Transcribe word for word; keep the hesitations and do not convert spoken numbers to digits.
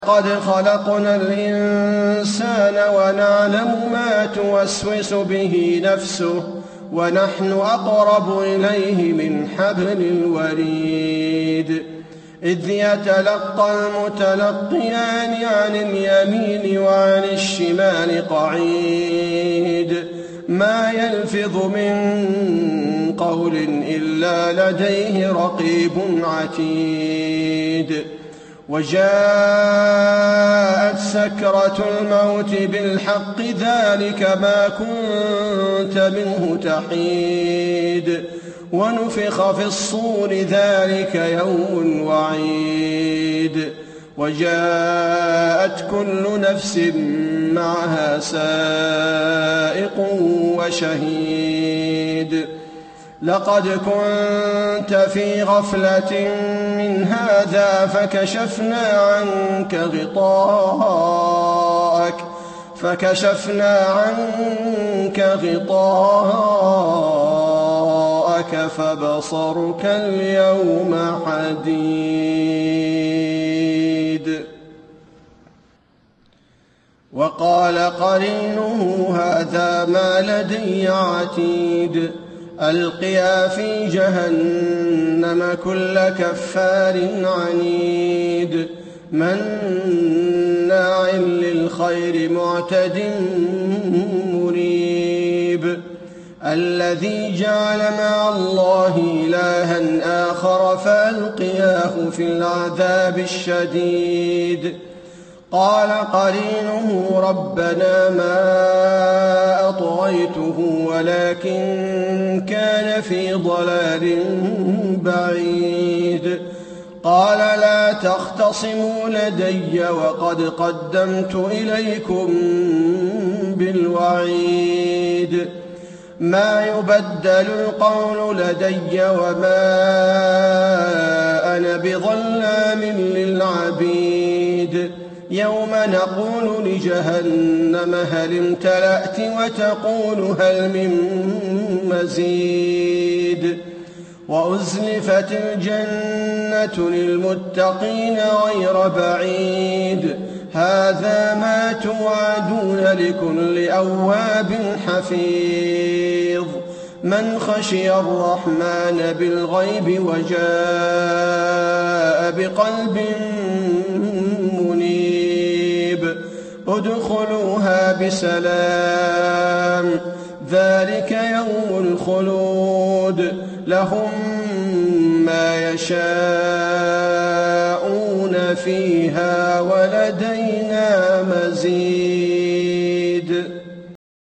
قد خلقنا الإنسان ونعلم ما توسوس به نفسه ونحن أقرب إليه من حبل الوريد إذ يتلقى المتلقيان عن اليمين وعن الشمال قعيد ما يلفظ من قول إلا لديه رقيب عتيد وجاءت سكرة الموت بالحق ذلك ما كنت منه تحيد ونفخ في الصور ذلك يوم الوعيد وجاءت كل نفس معها سائق وشهيد لقد كنت في غفلة من هذا فكشفنا عنك غطاءك فكشفنا عنك غطاءك فبصرك اليوم حديد وقال قرينه هذا ما لدي عتيد ألقيا في جهنم كل كفار عنيد مناع للخير معتد مريب الذي جعل مع الله إلها آخر فألقياه في العذاب الشديد قال قرينه ربنا ما أطغيته ولكن كان في ضلال بعيد قال لا تختصموا لدي وقد قدمت إليكم بالوعيد ما يبدل القول لدي وما أنا بظلام للعبيد يوم نقول لجهنم هل امتلأت وتقول هل من مزيد وأزلفت الجنة للمتقين غير بعيد هذا ما توعدون لكل أواب حفيظ من خشي الرحمن بالغيب وجاء بقلب منيب ادخلوها بسلام ذلك يوم الخلود لهم ما يشاءون فيها ولدينا مزيد.